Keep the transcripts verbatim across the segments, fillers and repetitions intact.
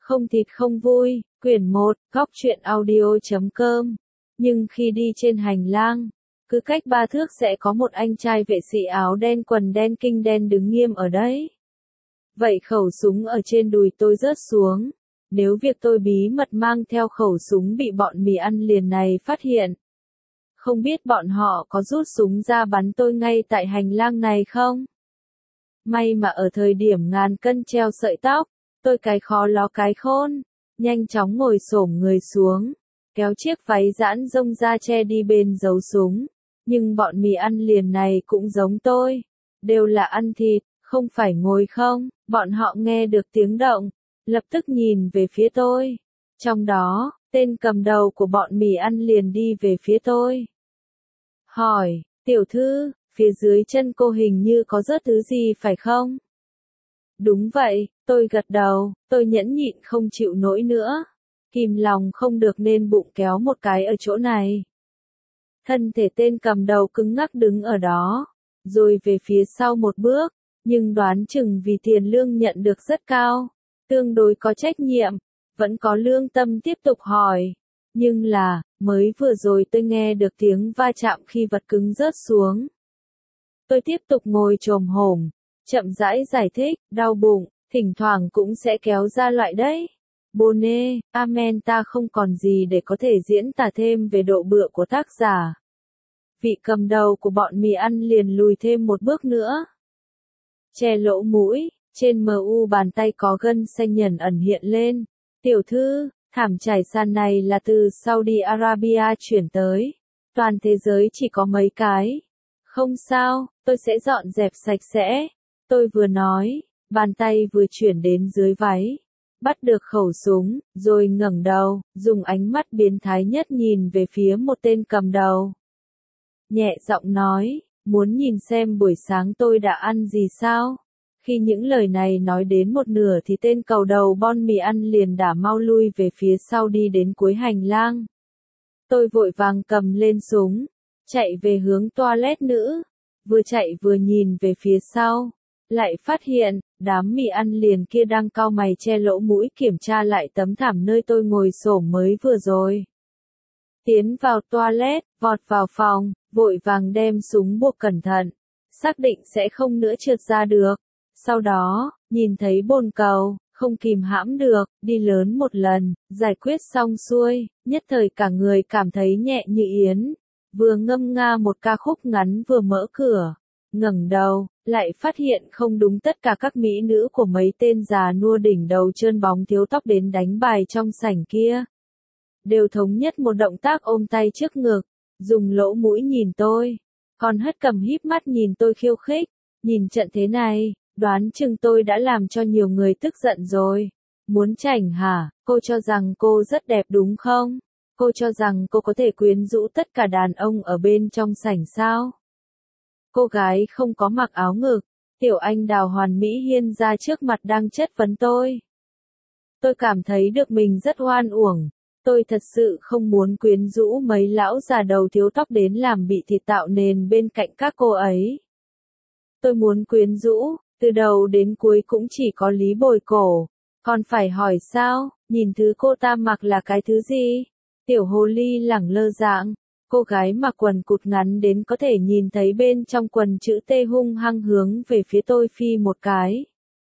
Không thịt không vui, quyển một, góc truyện audio.com. Nhưng khi đi trên hành lang, cứ cách ba thước sẽ có một anh trai vệ sĩ áo đen quần đen kinh đen đứng nghiêm ở đấy. Vậy khẩu súng ở trên đùi tôi rớt xuống. Nếu việc tôi bí mật mang theo khẩu súng bị bọn mì ăn liền này phát hiện, không biết bọn họ có rút súng ra bắn tôi ngay tại hành lang này không? May mà ở thời điểm ngàn cân treo sợi tóc, tôi cái khó ló cái khôn, nhanh chóng ngồi xổm người xuống, kéo chiếc váy giãn rông ra che đi bên giấu súng. Nhưng bọn mì ăn liền này cũng giống tôi, đều là ăn thịt, không phải ngồi không. Bọn họ nghe được tiếng động, lập tức nhìn về phía tôi. Trong đó, tên cầm đầu của bọn mì ăn liền đi về phía tôi. Hỏi, tiểu thư, phía dưới chân cô hình như có rớt thứ gì phải không? Đúng vậy, tôi gật đầu, tôi nhẫn nhịn không chịu nổi nữa. Kìm lòng không được nên bụng kéo một cái ở chỗ này. Thân thể tên cầm đầu cứng ngắc đứng ở đó, rồi về phía sau một bước, nhưng đoán chừng vì tiền lương nhận được rất cao, tương đối có trách nhiệm, vẫn có lương tâm tiếp tục hỏi. Nhưng là, mới vừa rồi tôi nghe được tiếng va chạm khi vật cứng rớt xuống. Tôi tiếp tục ngồi chồm hổm, chậm rãi giải thích, đau bụng, thỉnh thoảng cũng sẽ kéo ra loại đấy. Bone, amen ta không còn gì để có thể diễn tả thêm về độ bựa của tác giả. Vị cầm đầu của bọn mì ăn liền lùi thêm một bước nữa. Che lỗ mũi, trên mờ u bàn tay có gân xanh nhần ẩn hiện lên. Tiểu thư, thảm trải sàn này là từ Saudi Arabia chuyển tới. Toàn thế giới chỉ có mấy cái. Không sao, tôi sẽ dọn dẹp sạch sẽ. Tôi vừa nói, bàn tay vừa chuyển đến dưới váy. Bắt được khẩu súng, rồi ngẩng đầu, dùng ánh mắt biến thái nhất nhìn về phía một tên cầm đầu. Nhẹ giọng nói, muốn nhìn xem buổi sáng tôi đã ăn gì sao? Khi những lời này nói đến một nửa thì tên cầu đầu bon mì ăn liền đã mau lui về phía sau đi đến cuối hành lang. Tôi vội vàng cầm lên súng, chạy về hướng toilet nữ, vừa chạy vừa nhìn về phía sau. Lại phát hiện, đám mì ăn liền kia đang cau mày che lỗ mũi kiểm tra lại tấm thảm nơi tôi ngồi xổm mới vừa rồi. Tiến vào toilet, vọt vào phòng, vội vàng đem súng buộc cẩn thận, xác định sẽ không nữa trượt ra được. Sau đó, nhìn thấy bồn cầu, không kìm hãm được, đi lớn một lần, giải quyết xong xuôi, nhất thời cả người cảm thấy nhẹ như yến. Vừa ngâm nga một ca khúc ngắn vừa mở cửa, ngẩng đầu, lại phát hiện không đúng tất cả các mỹ nữ của mấy tên già nua đỉnh đầu trơn bóng thiếu tóc đến đánh bài trong sảnh kia. Đều thống nhất một động tác ôm tay trước ngực, dùng lỗ mũi nhìn tôi, còn hất cầm híp mắt nhìn tôi khiêu khích. Nhìn trận thế này, đoán chừng tôi đã làm cho nhiều người tức giận rồi. Muốn chảnh hả, cô cho rằng cô rất đẹp đúng không? Cô cho rằng cô có thể quyến rũ tất cả đàn ông ở bên trong sảnh sao? Cô gái không có mặc áo ngực, tiểu anh đào hoàn mỹ hiên ra trước mặt đang chất vấn tôi. Tôi cảm thấy được mình rất oan uổng. Tôi thật sự không muốn quyến rũ mấy lão già đầu thiếu tóc đến làm bị thịt tạo nền bên cạnh các cô ấy. Tôi muốn quyến rũ, từ đầu đến cuối cũng chỉ có Lý Bồi Cổ. Còn phải hỏi sao, nhìn thứ cô ta mặc là cái thứ gì? Tiểu hồ ly lẳng lơ dạng. Cô gái mặc quần cụt ngắn đến có thể nhìn thấy bên trong quần chữ T hung hăng hướng về phía tôi phi một cái.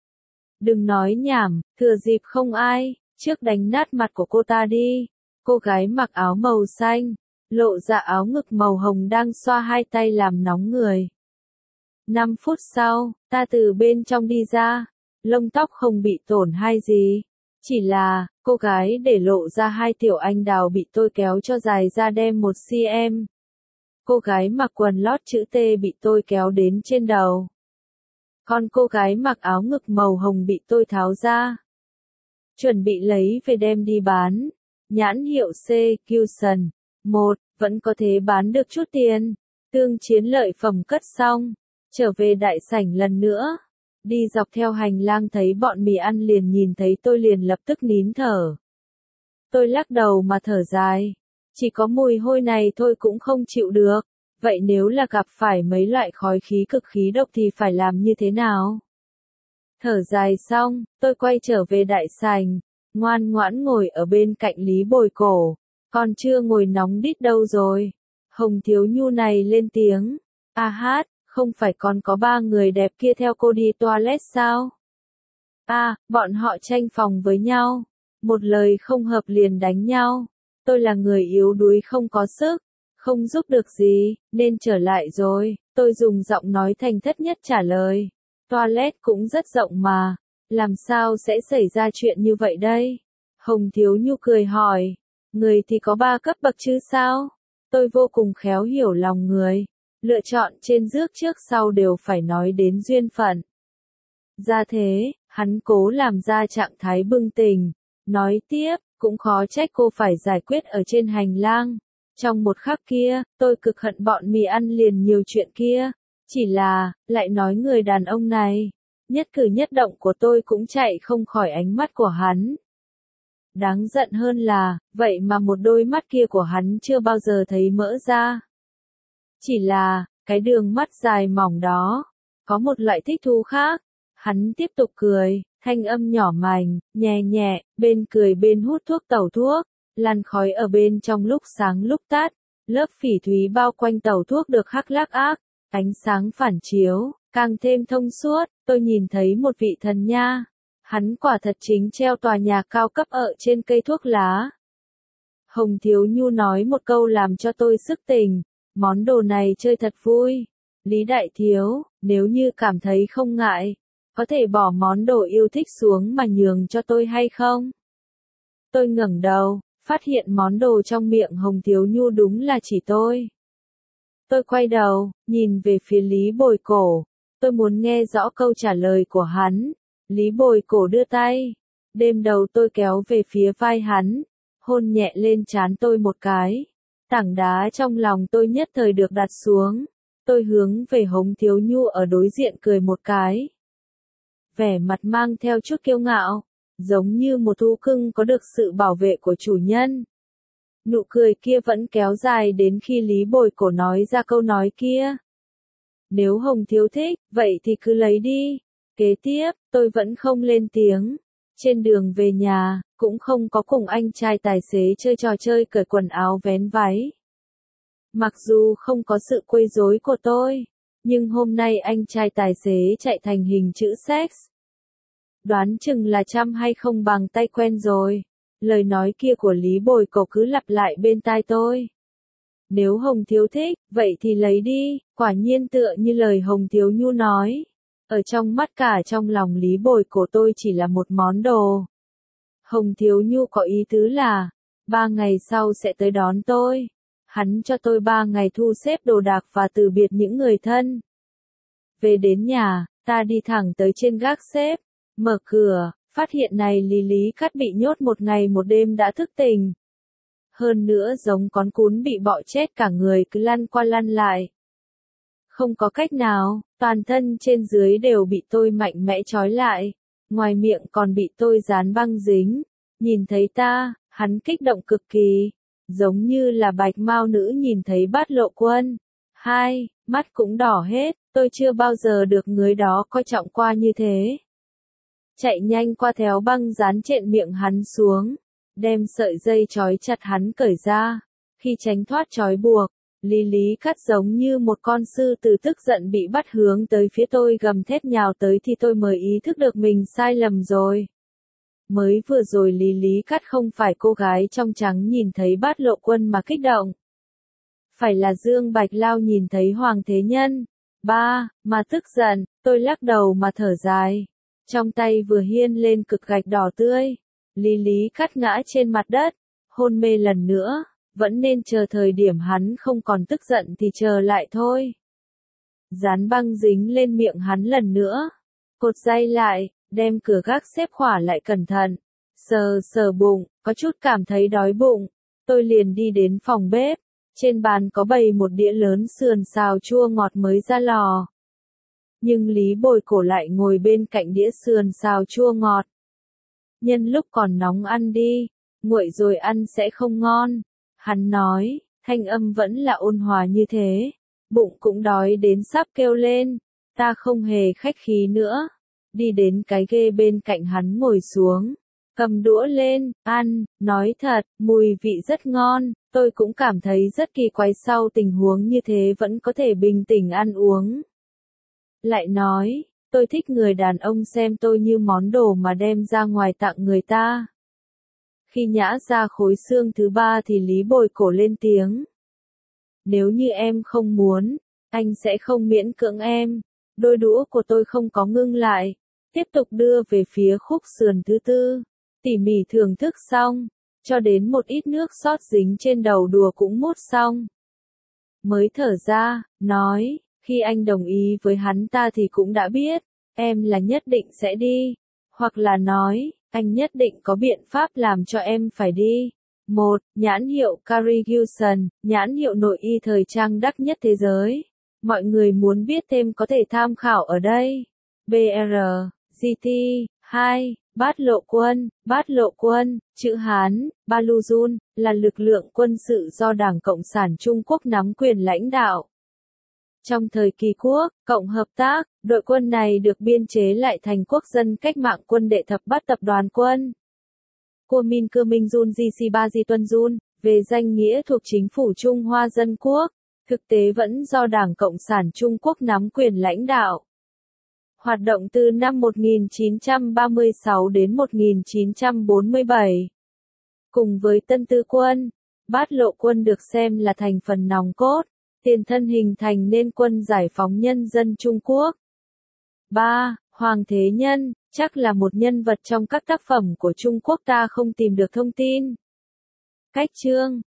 Đừng nói nhảm, thừa dịp không ai, trước đánh nát mặt của cô ta đi. Cô gái mặc áo màu xanh, lộ ra áo ngực màu hồng đang xoa hai tay làm nóng người. Năm phút sau, ta từ bên trong đi ra, lông tóc không bị tổn hay gì. Chỉ là, cô gái để lộ ra hai tiểu anh đào bị tôi kéo cho dài ra đem một xăng-ti-mét. Cô gái mặc quần lót chữ T bị tôi kéo đến trên đầu. Còn cô gái mặc áo ngực màu hồng bị tôi tháo ra. Chuẩn bị lấy về đem đi bán. Nhãn hiệu C, Cushion. Một, vẫn có thể bán được chút tiền. Tương chiến lợi phẩm cất xong. Trở về đại sảnh lần nữa. Đi dọc theo hành lang thấy bọn mì ăn liền nhìn thấy tôi liền lập tức nín thở. Tôi lắc đầu mà thở dài. Chỉ có mùi hôi này thôi cũng không chịu được. Vậy nếu là gặp phải mấy loại khói khí cực khí độc thì phải làm như thế nào? Thở dài xong, tôi quay trở về đại sảnh. ngoan ngoãn ngồi ở bên cạnh Lý Bồi Cổ, còn chưa ngồi nóng đít đâu rồi. Hồng Thiếu Nhu này lên tiếng, a hát, không phải còn có ba người đẹp kia theo cô đi toilet sao? À, bọn họ tranh phòng với nhau, một lời không hợp liền đánh nhau. Tôi là người yếu đuối không có sức, không giúp được gì, nên trở lại rồi. Tôi dùng giọng nói thành thất nhất trả lời. Toilet cũng rất rộng mà, làm sao sẽ xảy ra chuyện như vậy đây? Hồng Thiếu Nhu cười hỏi, người thì có ba cấp bậc chứ sao? Tôi vô cùng khéo hiểu lòng người, lựa chọn trên rước trước sau đều phải nói đến duyên phận. Ra thế, hắn cố làm ra trạng thái bừng tỉnh, nói tiếp, cũng khó trách cô phải giải quyết ở trên hành lang. Trong một khắc kia, tôi cực hận bọn mì ăn liền nhiều chuyện kia. Chỉ là, lại nói người đàn ông này, nhất cử nhất động của tôi cũng chạy không khỏi ánh mắt của hắn. Đáng giận hơn là, vậy mà một đôi mắt kia của hắn chưa bao giờ thấy mỡ ra. Chỉ là, cái đường mắt dài mỏng đó, có một loại thích thú khác. Hắn tiếp tục cười, thanh âm nhỏ mảnh, nhẹ nhẹ, bên cười bên hút thuốc tẩu thuốc, làn khói ở bên trong lúc sáng lúc tắt, lớp phỉ thúy bao quanh tẩu thuốc được hắc lác ác, ánh sáng phản chiếu, càng thêm thông suốt. Tôi nhìn thấy một vị thần nha, hắn quả thật chính treo tòa nhà cao cấp ở trên cây thuốc lá. Hồng Thiếu Nhu nói một câu làm cho tôi sức tỉnh, món đồ này chơi thật vui. Lý Đại Thiếu, nếu như cảm thấy không ngại, có thể bỏ món đồ yêu thích xuống mà nhường cho tôi hay không? Tôi ngẩng đầu, phát hiện món đồ trong miệng Hồng Thiếu Nhu đúng là chỉ tôi. Tôi quay đầu, nhìn về phía Lý Bồi Cổ, tôi muốn nghe rõ câu trả lời của hắn. Lý Bồi Cổ đưa tay, đêm đầu tôi kéo về phía vai hắn, hôn nhẹ lên trán tôi một cái. Tảng đá trong lòng tôi nhất thời được đặt xuống, tôi hướng về Hồng Thiếu Nhu ở đối diện cười một cái. Vẻ mặt mang theo chút kiêu ngạo, giống như một thú cưng có được sự bảo vệ của chủ nhân. Nụ cười kia vẫn kéo dài đến khi Lý Bồi Cổ nói ra câu nói kia. Nếu Hồng Thiếu thích, vậy thì cứ lấy đi. Kế tiếp, tôi vẫn không lên tiếng. Trên đường về nhà, cũng không có cùng anh trai tài xế chơi trò chơi cởi quần áo vén váy. Mặc dù không có sự quấy rối của tôi, nhưng hôm nay anh trai tài xế chạy thành hình chữ sex. Đoán chừng là chăm hay không bằng tay quen rồi. Lời nói kia của Lý Bồi Cổ cứ lặp lại bên tai tôi. Nếu Hồng Thiếu thích, vậy thì lấy đi. Quả nhiên tựa như lời Hồng Thiếu Nhu nói. Ở trong mắt cả trong lòng Lý Bồi Cổ tôi chỉ là một món đồ. Hồng Thiếu Nhu có ý tứ là, ba ngày sau sẽ tới đón tôi. Hắn cho tôi ba ngày thu xếp đồ đạc và từ biệt những người thân. Về đến nhà, ta đi thẳng tới trên gác xếp, mở cửa, phát hiện này Lý Lý Cát bị nhốt một ngày một đêm đã thức tỉnh. Hơn nữa giống con cún bị bọ chết cả người cứ lăn qua lăn lại. Không có cách nào, toàn thân trên dưới đều bị tôi mạnh mẽ trói lại, ngoài miệng còn bị tôi dán băng dính. Nhìn thấy ta, hắn kích động cực kỳ, giống như là bạch mao nữ nhìn thấy Bát Lộ Quân. Hai, mắt cũng đỏ hết, tôi chưa bao giờ được người đó coi trọng qua như thế. Chạy nhanh qua theo băng dán trên miệng hắn xuống, đem sợi dây trói chặt hắn cởi ra. Khi tránh thoát trói buộc, Lý Lý Cát giống như một con sư tử tức giận bị bắt hướng tới phía tôi gầm thét nhào tới thì tôi mới ý thức được mình sai lầm rồi. Mới vừa rồi Lý Lý Cát không phải cô gái trong trắng nhìn thấy Bát Lộ Quân mà kích động. Phải là Dương Bạch Lao nhìn thấy Hoàng Thế Nhân. Ba, mà tức giận, tôi lắc đầu mà thở dài. Trong tay vừa hiên lên cực gạch đỏ tươi. Lý Lý Cát ngã trên mặt đất, hôn mê lần nữa. Vẫn nên chờ thời điểm hắn không còn tức giận thì chờ lại thôi. Dán băng dính lên miệng hắn lần nữa. Cột dây lại, đem cửa gác xếp khỏa lại cẩn thận. Sờ sờ bụng, có chút cảm thấy đói bụng. Tôi liền đi đến phòng bếp. Trên bàn có bày một đĩa lớn sườn xào chua ngọt mới ra lò. Nhưng Lý Bồi Cổ lại ngồi bên cạnh đĩa sườn xào chua ngọt. Nhân lúc còn nóng ăn đi, nguội rồi ăn sẽ không ngon. Hắn nói, thanh âm vẫn là ôn hòa như thế. Bụng cũng đói đến sắp kêu lên. Ta không hề khách khí nữa. Đi đến cái ghê bên cạnh hắn ngồi xuống. cầm đũa lên, ăn, nói thật, mùi vị rất ngon, tôi cũng cảm thấy rất kỳ quái sau tình huống như thế vẫn có thể bình tĩnh ăn uống. Lại nói, tôi thích người đàn ông xem tôi như món đồ mà đem ra ngoài tặng người ta. Khi nhả ra khối xương thứ ba thì Lý bồi cổ lên tiếng. Nếu như em không muốn, anh sẽ không miễn cưỡng em. Đôi đũa của tôi không có ngưng lại, tiếp tục đưa về phía khúc sườn thứ tư, tỉ mỉ thưởng thức xong, cho đến một ít nước sót dính trên đầu đùa cũng mút xong. Mới thở ra, nói, khi anh đồng ý với hắn ta thì cũng đã biết, em là nhất định sẽ đi, hoặc là nói, anh nhất định có biện pháp làm cho em phải đi. một. Nhãn hiệu Carrigilson, nhãn hiệu nội y thời trang đắt nhất thế giới. Mọi người muốn biết thêm có thể tham khảo ở đây. bê rờ, giê tê. hai. Bát Lộ Quân, Bát Lộ Quân, chữ Hán, Baluzun, là lực lượng quân sự do Đảng Cộng sản Trung Quốc nắm quyền lãnh đạo. Trong thời kỳ quốc, Cộng hợp tác, đội quân này được biên chế lại thành Quốc dân cách mạng quân đệ thập bát tập đoàn quân. Kuomin Cơ Minh Jun Ji Ba Ji Tuân Jun, về danh nghĩa thuộc chính phủ Trung Hoa Dân Quốc, thực tế vẫn do Đảng Cộng sản Trung Quốc nắm quyền lãnh đạo. Hoạt động từ năm một nghìn chín trăm ba mươi sáu đến một nghìn chín trăm bốn mươi bảy. Cùng với Tân Tư Quân, Bát Lộ Quân được xem là thành phần nòng cốt, tiền thân hình thành nên Quân Giải phóng Nhân dân Trung Quốc. ba. Hoàng Thế Nhân, chắc là một nhân vật trong các tác phẩm của Trung Quốc ta không tìm được thông tin. Cách chương